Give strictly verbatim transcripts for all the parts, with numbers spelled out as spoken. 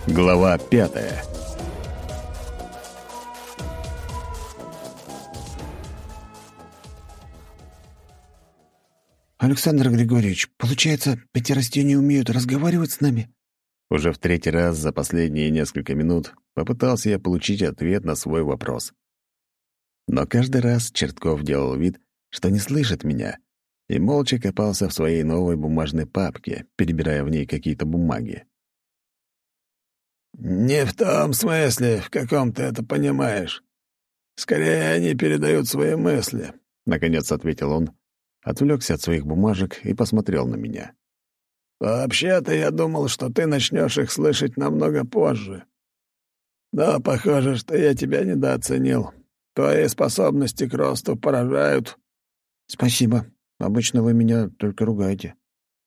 Глава пятая. «Александр Григорьевич, получается, эти растения умеют разговаривать с нами?» Уже в третий раз за последние несколько минут попытался я получить ответ на свой вопрос. Но каждый раз Чертков делал вид, что не слышит меня, и молча копался в своей новой бумажной папке, перебирая в ней какие-то бумаги. «Не в том смысле, в каком ты это понимаешь. Скорее, они передают свои мысли», — наконец ответил он, отвлекся от своих бумажек и посмотрел на меня. «Вообще-то я думал, что ты начнешь их слышать намного позже. Но похоже, что я тебя недооценил. Твои способности к росту поражают». «Спасибо. Обычно вы меня только ругаете».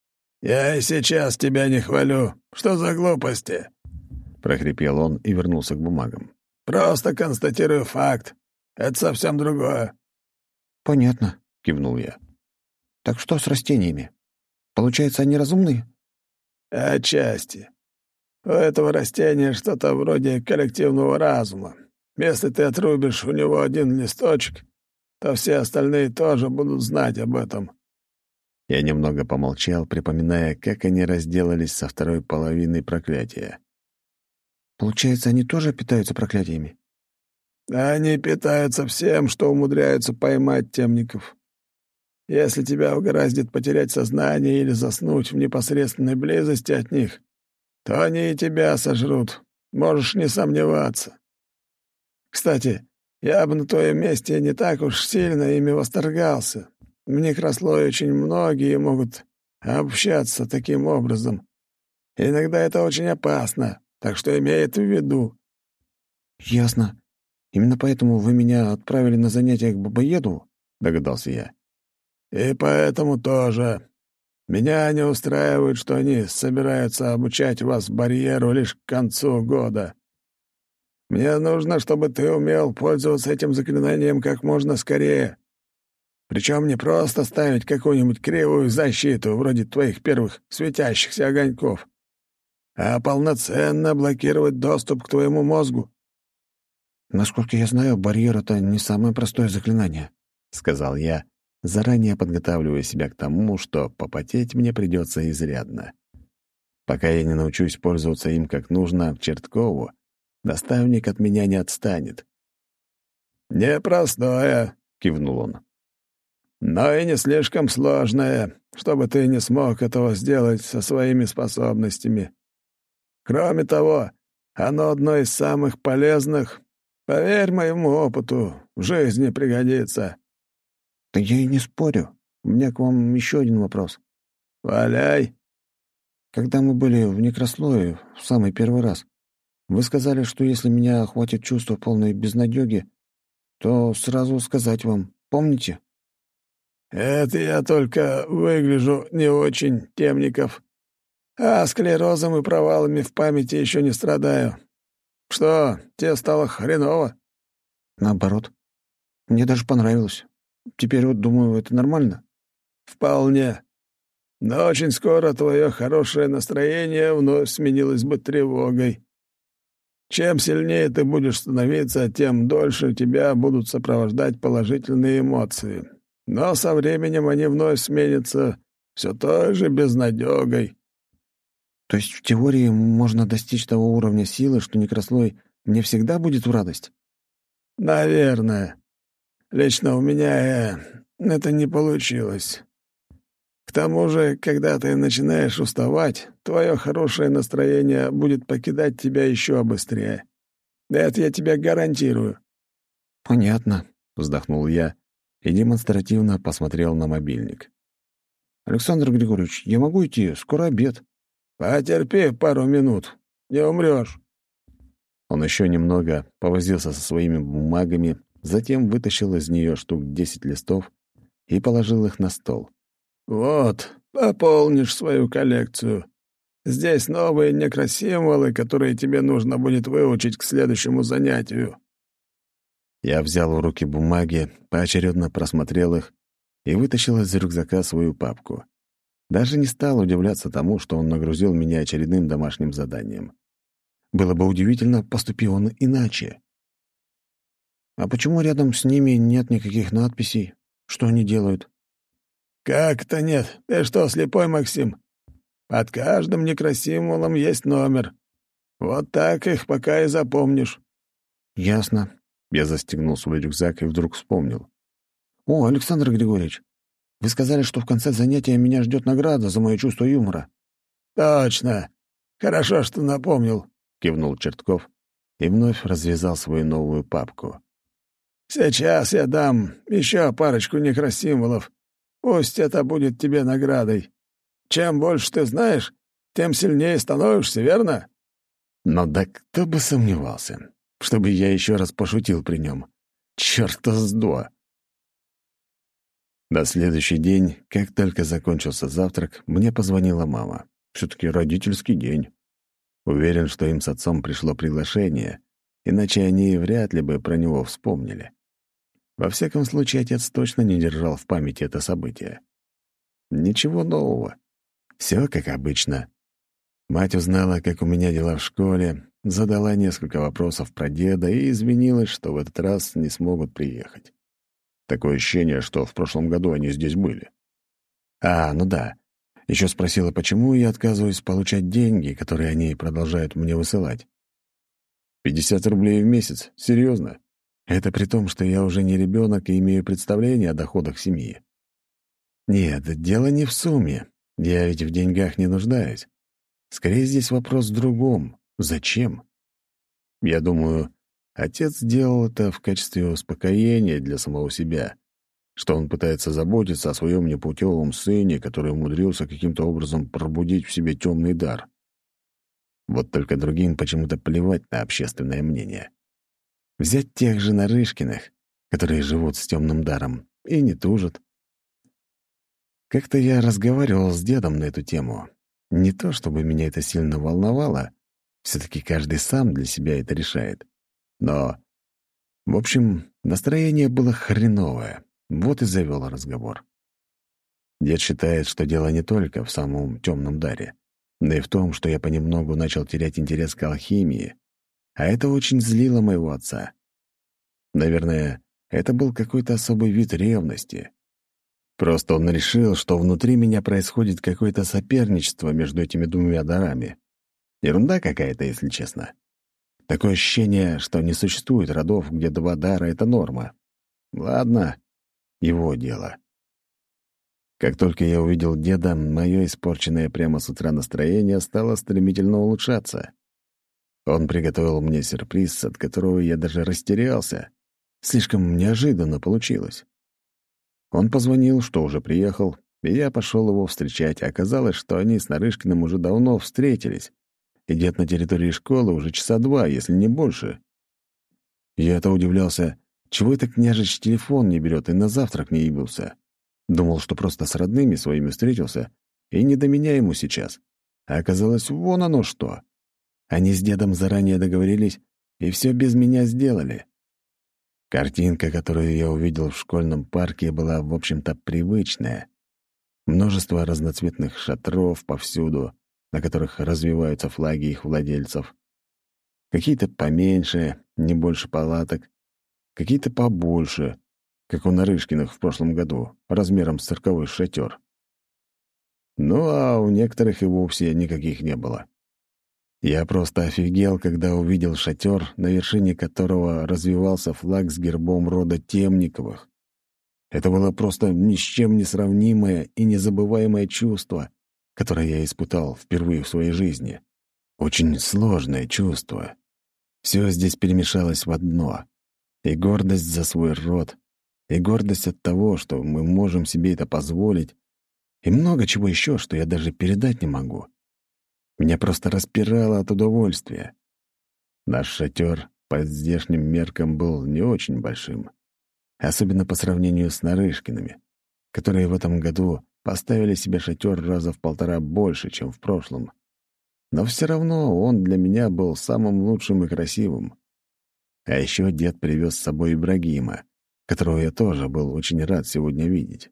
«Я и сейчас тебя не хвалю. Что за глупости?» — прохрипел он и вернулся к бумагам. «Просто констатирую факт. Это совсем другое». «Понятно», — кивнул я. «Так что с растениями? Получается, они разумные?» «Отчасти. У этого растения что-то вроде коллективного разума. Если ты отрубишь у него один листочек, то все остальные тоже будут знать об этом». Я немного помолчал, припоминая, как они разделались со второй половиной проклятия. «Получается, они тоже питаются проклятиями?» «Они питаются всем, что умудряются поймать темников. Если тебя угораздит потерять сознание или заснуть в непосредственной близости от них, то они и тебя сожрут, можешь не сомневаться. Кстати, я бы на твоем месте не так уж сильно ими восторгался. В Некраслое очень многие могут общаться таким образом. Иногда это очень опасно, так что имей это в виду». «Ясно. Именно поэтому вы меня отправили на занятия к бабоеду?» — догадался я. «И поэтому тоже. Меня не устраивает, что они собираются обучать вас барьеру лишь к концу года. Мне нужно, чтобы ты умел пользоваться этим заклинанием как можно скорее. Причем не просто ставить какую-нибудь кривую защиту, вроде твоих первых светящихся огоньков, а полноценно блокировать доступ к твоему мозгу». «Насколько я знаю, барьер — это не самое простое заклинание», — сказал я, заранее подготавливая себя к тому, что попотеть мне придется изрядно. Пока я не научусь пользоваться им как нужно Черткову, наставник от меня не отстанет. «Непростое», — кивнул он. «Но и не слишком сложное, чтобы ты не смог этого сделать со своими способностями. Кроме того, оно одно из самых полезных. Поверь моему опыту, в жизни пригодится». «Да я и не спорю. У меня к вам еще один вопрос». «Валяй». «Когда мы были в Некраслое в самый первый раз, вы сказали, что если меня охватит чувство полной безнадёги, то сразу сказать вам. Помните?» «Это я только выгляжу не очень, Темников. А склерозом и провалами в памяти еще не страдаю. Что, тебе стало хреново?» «Наоборот. Мне даже понравилось. Теперь вот думаю, это нормально». «Вполне. Но очень скоро твое хорошее настроение вновь сменилось бы тревогой. Чем сильнее ты будешь становиться, тем дольше тебя будут сопровождать положительные эмоции. Но со временем они вновь сменятся все той же безнадёгой». «То есть в теории можно достичь того уровня силы, что Некраслой мне всегда будет в радость?» «Наверное. Лично у меня э, это не получилось. К тому же, когда ты начинаешь уставать, твое хорошее настроение будет покидать тебя еще быстрее. Это я тебе гарантирую». «Понятно», — вздохнул я и демонстративно посмотрел на мобильник. «Александр Григорьевич, я могу идти? Скоро обед». «Потерпи пару минут. Не умрешь». Он еще немного повозился со своими бумагами, затем вытащил из нее штук десять листов и положил их на стол. «Вот, пополнишь свою коллекцию. Здесь новые некросимволы, которые тебе нужно будет выучить к следующему занятию». Я взял в руки бумаги, поочередно просмотрел их и вытащил из рюкзака свою папку. Даже не стал удивляться тому, что он нагрузил меня очередным домашним заданием. Было бы удивительно, поступил он иначе. А почему рядом с ними нет никаких надписей? Что они делают? «Как-то нет. Ты что, слепой, Максим? Под каждым некросимволом есть номер. Вот так их пока и запомнишь». «Ясно». Я застегнул свой рюкзак и вдруг вспомнил. «О, Александр Григорьевич, вы сказали, что в конце занятия меня ждет награда за мое чувство юмора». «Точно. Хорошо, что напомнил», — кивнул Чертков и вновь развязал свою новую папку. «Сейчас я дам еще парочку некросимволов. Пусть это будет тебе наградой. Чем больше ты знаешь, тем сильнее становишься, верно?» Но да кто бы сомневался, чтобы я еще раз пошутил при нем. Чёрта с два! На следующий день, как только закончился завтрак, мне позвонила мама. Все-таки родительский день. Уверен, что им с отцом пришло приглашение, иначе они вряд ли бы про него вспомнили. Во всяком случае, отец точно не держал в памяти это событие. Ничего нового. Все как обычно. Мать узнала, как у меня дела в школе, задала несколько вопросов про деда и извинилась, что в этот раз не смогут приехать. Такое ощущение, что в прошлом году они здесь были. А, ну да. Еще спросила, почему я отказываюсь получать деньги, которые они продолжают мне высылать. пятьдесят рублей в месяц? Серьезно? Это при том, что я уже не ребенок и имею представление о доходах семьи. Нет, дело не в сумме. Я ведь в деньгах не нуждаюсь. Скорее, здесь вопрос в другом. Зачем? Я думаю, отец сделал это в качестве успокоения для самого себя, что он пытается заботиться о своем непутевом сыне, который умудрился каким-то образом пробудить в себе темный дар. Вот только другим почему-то плевать на общественное мнение. Взять тех же Нарышкиных, которые живут с темным даром, и не тужат. Как-то я разговаривал с дедом на эту тему. Не то чтобы меня это сильно волновало, все-таки каждый сам для себя это решает. Но, в общем, настроение было хреновое. Вот и завел разговор. Дед считает, что дело не только в самом темном даре, но и в том, что я понемногу начал терять интерес к алхимии, а это очень злило моего отца. Наверное, это был какой-то особый вид ревности. Просто он решил, что внутри меня происходит какое-то соперничество между этими двумя дарами. Ерунда какая-то, если честно. Такое ощущение, что не существует родов, где два дара — это норма. Ладно, его дело. Как только я увидел деда, мое испорченное прямо с утра настроение стало стремительно улучшаться. Он приготовил мне сюрприз, от которого я даже растерялся. Слишком неожиданно получилось. Он позвонил, что уже приехал, и я пошел его встречать. Оказалось, что они с Нарышкиным уже давно встретились, и дед на территории школы уже часа два, если не больше. Я-то удивлялся, чего это княжич телефон не берет и на завтрак не явился. Думал, что просто с родными своими встретился, и не до меня ему сейчас. А оказалось, вон оно что. Они с дедом заранее договорились, и все без меня сделали. Картинка, которую я увидел в школьном парке, была, в общем-то, привычная. Множество разноцветных шатров повсюду, на которых развиваются флаги их владельцев. Какие-то поменьше, не больше палаток, какие-то побольше, как у Нарышкиных в прошлом году, размером с цирковой шатер. Ну, а у некоторых и вовсе никаких не было. Я просто офигел, когда увидел шатер, на вершине которого развивался флаг с гербом рода Темниковых. Это было просто ни с чем не сравнимое и незабываемое чувство, которое я испытал впервые в своей жизни. Очень сложное чувство. Все здесь перемешалось в одно. И гордость за свой род, и гордость от того, что мы можем себе это позволить, и много чего еще, что я даже передать не могу. Меня просто распирало от удовольствия. Наш шатер по здешним меркам был не очень большим, особенно по сравнению с Нарышкиными, которые в этом году поставили себе шатер раза в полтора больше, чем в прошлом. Но все равно он для меня был самым лучшим и красивым. А еще дед привез с собой Ибрагима, которого я тоже был очень рад сегодня видеть.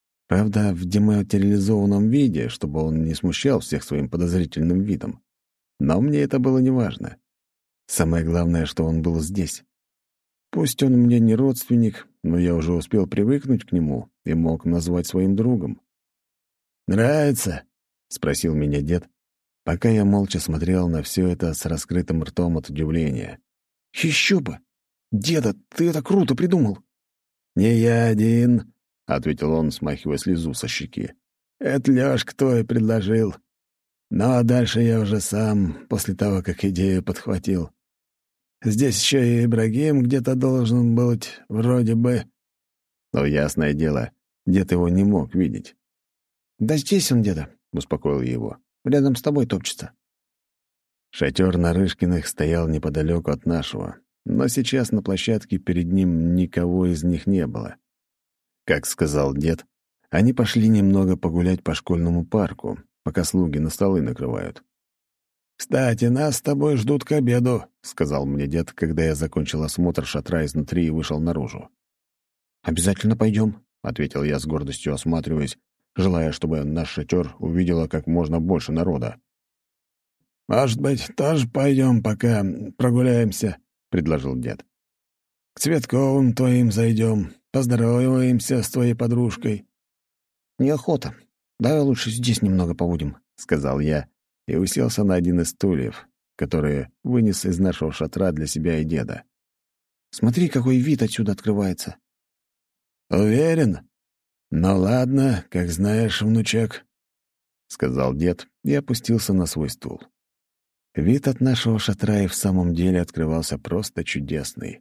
Правда, в дематериализованном виде, чтобы он не смущал всех своим подозрительным видом. Но мне это было неважно. Самое главное, что он был здесь. Пусть он мне не родственник, но я уже успел привыкнуть к нему и мог назвать своим другом. «Нравится?» — спросил меня дед, пока я молча смотрел на все это с раскрытым ртом от удивления. «Еще бы! Деда, ты это круто придумал!» «Не я один», — ответил он, смахивая слезу со щеки. «Это Лёшка твой предложил. Ну, а дальше я уже сам, после того, как идею подхватил. Здесь еще и Ибрагим где-то должен быть, вроде бы». Но, ясное дело, дед его не мог видеть. «Да здесь он, деда», — успокоил я его. «Рядом с тобой топчется». Шатер Нарышкиных стоял неподалеку от нашего, но сейчас на площадке перед ним никого из них не было. Как сказал дед, они пошли немного погулять по школьному парку, пока слуги на столы накрывают. «Кстати, нас с тобой ждут к обеду», — сказал мне дед, когда я закончил осмотр шатра изнутри и вышел наружу. «Обязательно пойдем», — ответил я с гордостью, осматриваясь, желая, чтобы наш шатер увидело как можно больше народа. «Может быть, тоже пойдем, пока прогуляемся», — предложил дед. «К Цветковым твоим зайдем, поздороваемся с твоей подружкой». «Неохота. Давай лучше здесь немного побудем», — сказал я и уселся на один из стульев, которые вынес из нашего шатра для себя и деда. «Смотри, какой вид отсюда открывается». «Уверен? Ну ладно, как знаешь, внучок», — сказал дед и опустился на свой стул. Вид от нашего шатра и в самом деле открывался просто чудесный.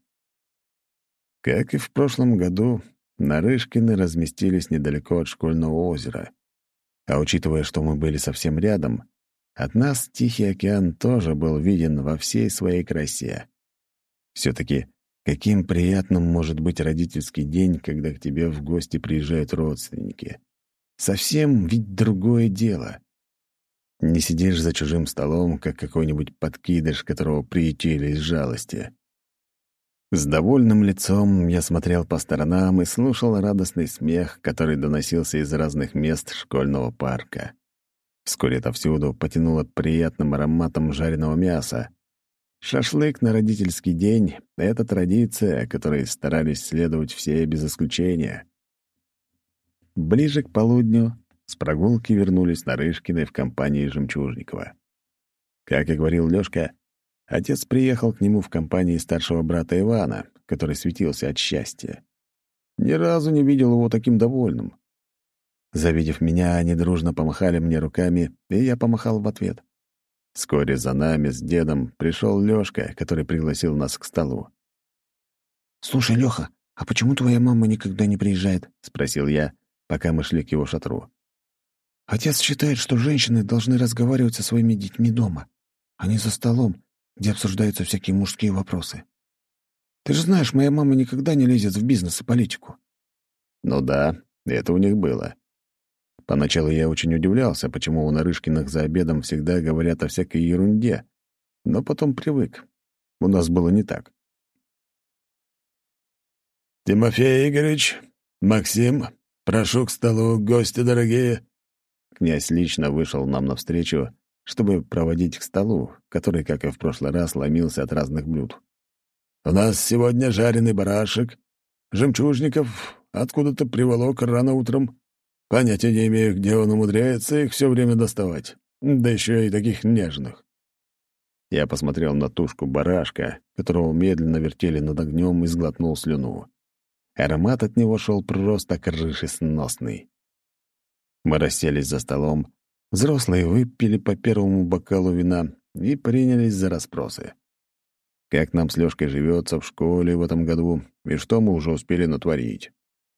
Как и в прошлом году, Нарышкины разместились недалеко от школьного озера. А учитывая, что мы были совсем рядом, от нас Тихий океан тоже был виден во всей своей красе. Все-таки каким приятным может быть родительский день, когда к тебе в гости приезжают родственники. Совсем ведь другое дело. Не сидишь за чужим столом, как какой-нибудь подкидыш, которого приютили из жалости. С довольным лицом я смотрел по сторонам и слушал радостный смех, который доносился из разных мест школьного парка. Вскоре отовсюду потянуло приятным ароматом жареного мяса. Шашлык на родительский день — это традиция, которой старались следовать все без исключения. Ближе к полудню с прогулки вернулись Нарышкины в компании Жемчужникова. Как и говорил Лёшка, отец приехал к нему в компании старшего брата Ивана, который светился от счастья. Ни разу не видел его таким довольным. Завидев меня, они дружно помахали мне руками, и я помахал в ответ. Вскоре за нами с дедом пришел Лёшка, который пригласил нас к столу. «Слушай, Лёха, а почему твоя мама никогда не приезжает?» — спросил я, пока мы шли к его шатру. «Отец считает, что женщины должны разговаривать со своими детьми дома, а не за столом, где обсуждаются всякие мужские вопросы. Ты же знаешь, моя мама никогда не лезет в бизнес и политику». Ну да, это у них было. Поначалу я очень удивлялся, почему у Нарышкиных за обедом всегда говорят о всякой ерунде, но потом привык. У нас было не так. «Тимофей Игоревич, Максим, прошу к столу, гости дорогие». Князь лично вышел нам навстречу, чтобы проводить к столу, который, как и в прошлый раз, ломился от разных блюд. «У нас сегодня жареный барашек. Жемчужников откуда-то приволок рано утром. Понятия не имею, где он умудряется их все время доставать. Да еще и таких нежных». Я посмотрел на тушку барашка, которого медленно вертели над огнем, и сглотнул слюну. Аромат от него шел просто крышесносный. Мы расселись за столом, взрослые выпили по первому бокалу вина и принялись за расспросы. Как нам с Лёшкой живется в школе в этом году и что мы уже успели натворить.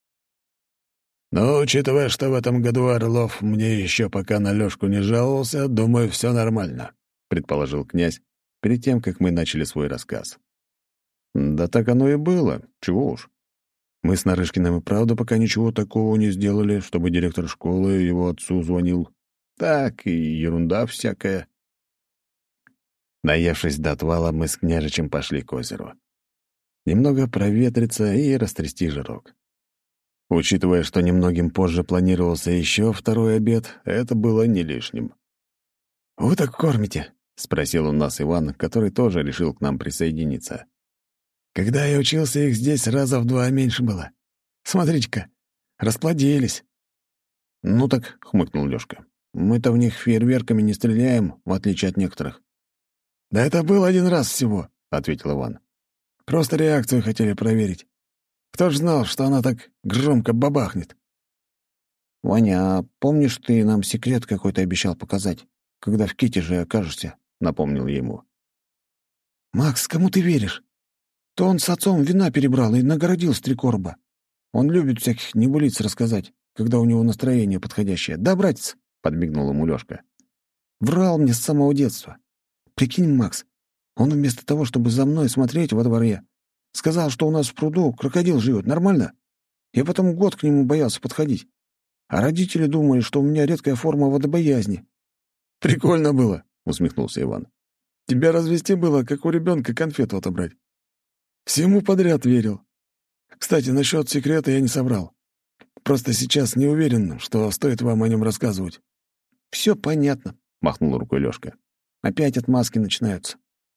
«Ну, учитывая, что в этом году Орлов мне еще пока на Лёшку не жаловался, думаю, все нормально», — предположил князь перед тем, как мы начали свой рассказ. Да так оно и было, чего уж. Мы с Нарышкиным и правда пока ничего такого не сделали, чтобы директор школы его отцу звонил. Так, и ерунда всякая. Наевшись до отвала, мы с княжичем пошли к озеру. Немного проветриться и растрясти жирок. Учитывая, что немногим позже планировался еще второй обед, это было не лишним. «Вы так кормите?» — спросил у нас Иван, который тоже решил к нам присоединиться. «Когда я учился, их здесь раза в два меньше было. Смотрите-ка, расплодились». «Ну так», — хмыкнул Лёшка, — «мы-то в них фейерверками не стреляем, в отличие от некоторых». «Да это был один раз всего», — ответил Иван. «Просто реакцию хотели проверить. Кто ж знал, что она так громко бабахнет?» «Ваня, а помнишь, ты нам секрет какой-то обещал показать, когда в Китеже окажешься?» — напомнил я ему. «Макс, кому ты веришь? То он с отцом вина перебрал и нагородил с три короба. Он любит всяких небылиц рассказать, когда у него настроение подходящее. Да, братец?» — подмигнул ему Лёшка. «Врал мне с самого детства. Прикинь, Макс, он вместо того, чтобы за мной смотреть во дворе, сказал, что у нас в пруду крокодил живет. Нормально? Я потом год к нему боялся подходить. А родители думали, что у меня редкая форма водобоязни». «Прикольно было», — усмехнулся Иван. «Тебя развести было, как у ребенка конфету отобрать. Всему подряд верил. Кстати, насчет секрета я не соврал. Просто сейчас не уверен, что стоит вам о нем рассказывать». «Все понятно», — махнул рукой Лёшка. «Опять отмазки начинаются».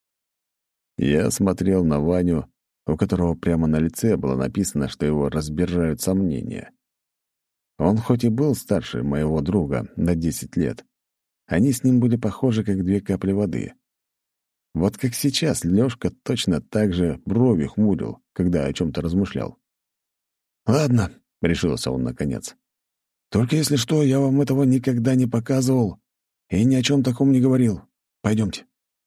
Я смотрел на Ваню, у которого прямо на лице было написано, что его разбирают сомнения. Он хоть и был старше моего друга на десять лет, они с ним были похожи, как две капли воды. Вот как сейчас Лёшка точно так же брови хмурил, когда о чем-то размышлял. «Ладно», — решился он наконец. «Только если что, я вам этого никогда не показывал и ни о чем таком не говорил. Пойдемте».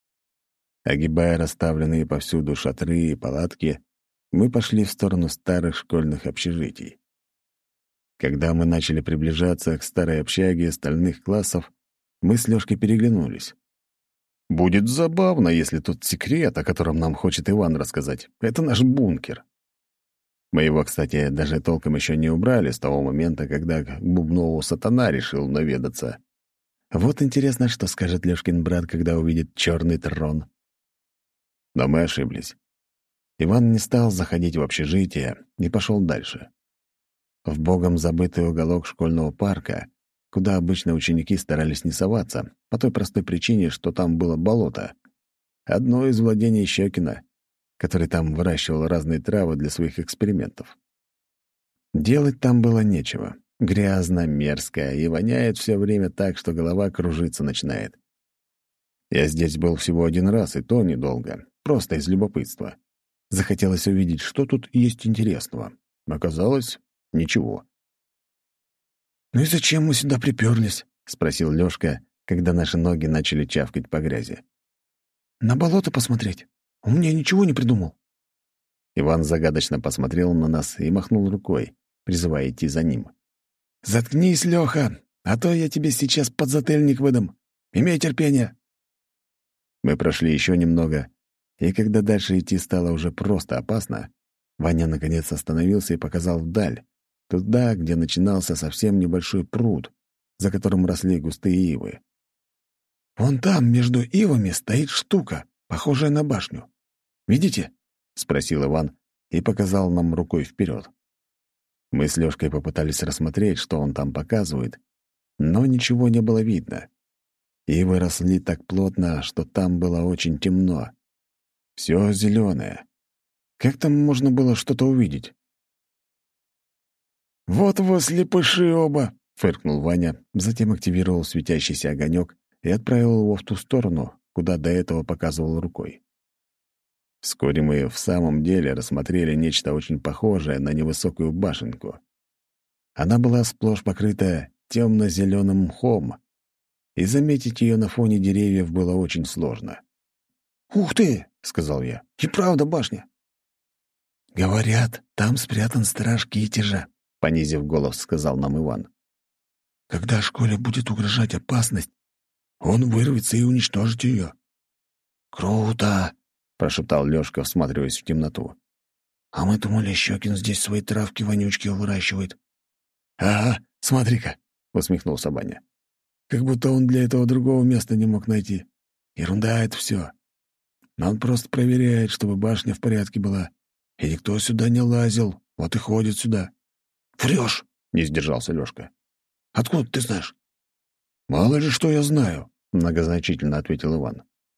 Огибая расставленные повсюду шатры и палатки, мы пошли в сторону старых школьных общежитий. Когда мы начали приближаться к старой общаге стальных классов, мы с Лёшкой переглянулись. Будет забавно, если тут секрет, о котором нам хочет Иван рассказать. Это наш бункер. Мы его, кстати, даже толком еще не убрали с того момента, когда к Бубнову сатана решил наведаться. Вот интересно, что скажет Лёшкин брат, когда увидит черный трон. Но мы ошиблись. Иван не стал заходить в общежитие и пошел дальше. В богом забытый уголок школьного парка, куда обычно ученики старались не соваться, по той простой причине, что там было болото. Одно из владений Щекина, который там выращивал разные травы для своих экспериментов. Делать там было нечего. Грязно, мерзко и воняет все время так, что голова кружиться начинает. Я здесь был всего один раз, и то недолго, просто из любопытства. Захотелось увидеть, что тут есть интересного. Оказалось, ничего. «Ну и зачем мы сюда приперлись?» — спросил Лёшка, когда наши ноги начали чавкать по грязи. «На болото посмотреть? У меня ничего не придумал». Иван загадочно посмотрел на нас и махнул рукой, призывая идти за ним. «Заткнись, Лёха, а то я тебе сейчас подзатыльник выдам. Имей терпение». Мы прошли еще немного, и когда дальше идти стало уже просто опасно, Ваня наконец остановился и показал вдаль, туда, где начинался совсем небольшой пруд, за которым росли густые ивы. «Вон там, между ивами, стоит штука, похожая на башню. Видите?» — спросил Иван и показал нам рукой вперед. Мы с Лёшкой попытались рассмотреть, что он там показывает, но ничего не было видно. Ивы росли так плотно, что там было очень темно. Все зеленое. Как там можно было что-то увидеть? «Вот вы слепыши оба!» — фыркнул Ваня, затем активировал светящийся огонек и отправил его в ту сторону, куда до этого показывал рукой. Вскоре мы в самом деле рассмотрели нечто очень похожее на невысокую башенку. Она была сплошь покрыта темно-зеленым мхом, и заметить ее на фоне деревьев было очень сложно. «Ух ты!» — сказал я. «И правда башня!» «Говорят, там спрятан страж Китежа», — понизив голос, сказал нам Иван. «Когда школе будет угрожать опасность, он вырвется и уничтожит ее». «Круто!» — прошептал Лёшка, всматриваясь в темноту. «А мы думали, Щекин здесь свои травки-вонючки выращивает». «Ага, смотри-ка!» — усмехнулся Ваня. «Как будто он для этого другого места не мог найти. Ерунда это все. Но он просто проверяет, чтобы башня в порядке была, и никто сюда не лазил, вот и ходит сюда». «Врешь!» — не сдержался Лёшка. «Откуда ты знаешь?» «Мало ли что я знаю», — многозначительно ответил Иван.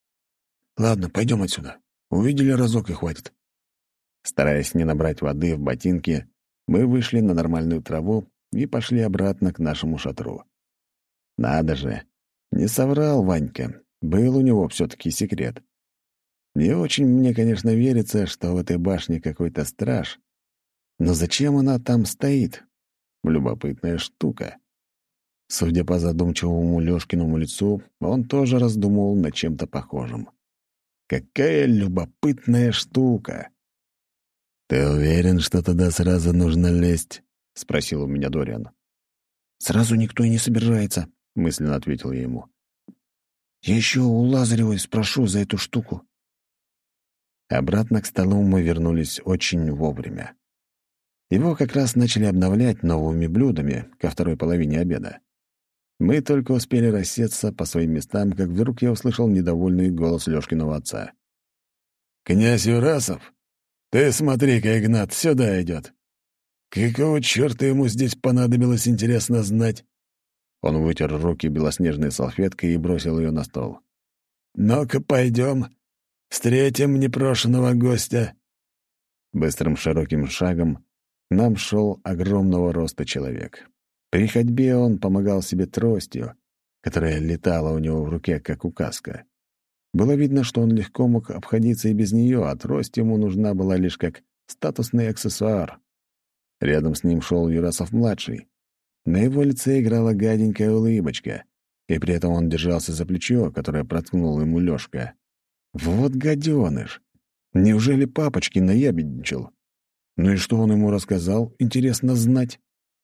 Ладно, пойдем отсюда. Увидели разок и хватит. Стараясь не набрать воды в ботинки, мы вышли на нормальную траву и пошли обратно к нашему шатру. Надо же, не соврал Ванька, был у него все-таки секрет. Не очень мне, конечно, верится, что в этой башне какой-то страж. Но зачем она там стоит? Любопытная штука. Судя по задумчивому Лёшкиному лицу, он тоже раздумывал над чем-то похожим. Какая любопытная штука! «Ты уверен, что туда сразу нужно лезть?» — спросил у меня Дориан. «Сразу никто и не собирается», — мысленно ответил я ему. «Я еще у Лазаревой спрошу за эту штуку». Обратно к столу мы вернулись очень вовремя. Его как раз начали обновлять новыми блюдами ко второй половине обеда. Мы только успели рассеться по своим местам, как вдруг я услышал недовольный голос Лёшкиного отца. «Князь Юрасов? Ты смотри-ка, Игнат, сюда идет. Какого чёрта ему здесь понадобилось, интересно знать?» Он вытер руки белоснежной салфеткой и бросил ее на стол. «Ну-ка, пойдем, встретим непрошенного гостя». Быстрым широким шагом нам шел огромного роста человек. При ходьбе он помогал себе тростью, которая летала у него в руке, как указка. Было видно, что он легко мог обходиться и без нее, а трость ему нужна была лишь как статусный аксессуар. Рядом с ним шел Юрасов-младший. На его лице играла гаденькая улыбочка, и при этом он держался за плечо, которое проткнул ему Лёшка. Вот гаденыш! Неужели папочки наябедничал? Ну и что он ему рассказал, интересно знать?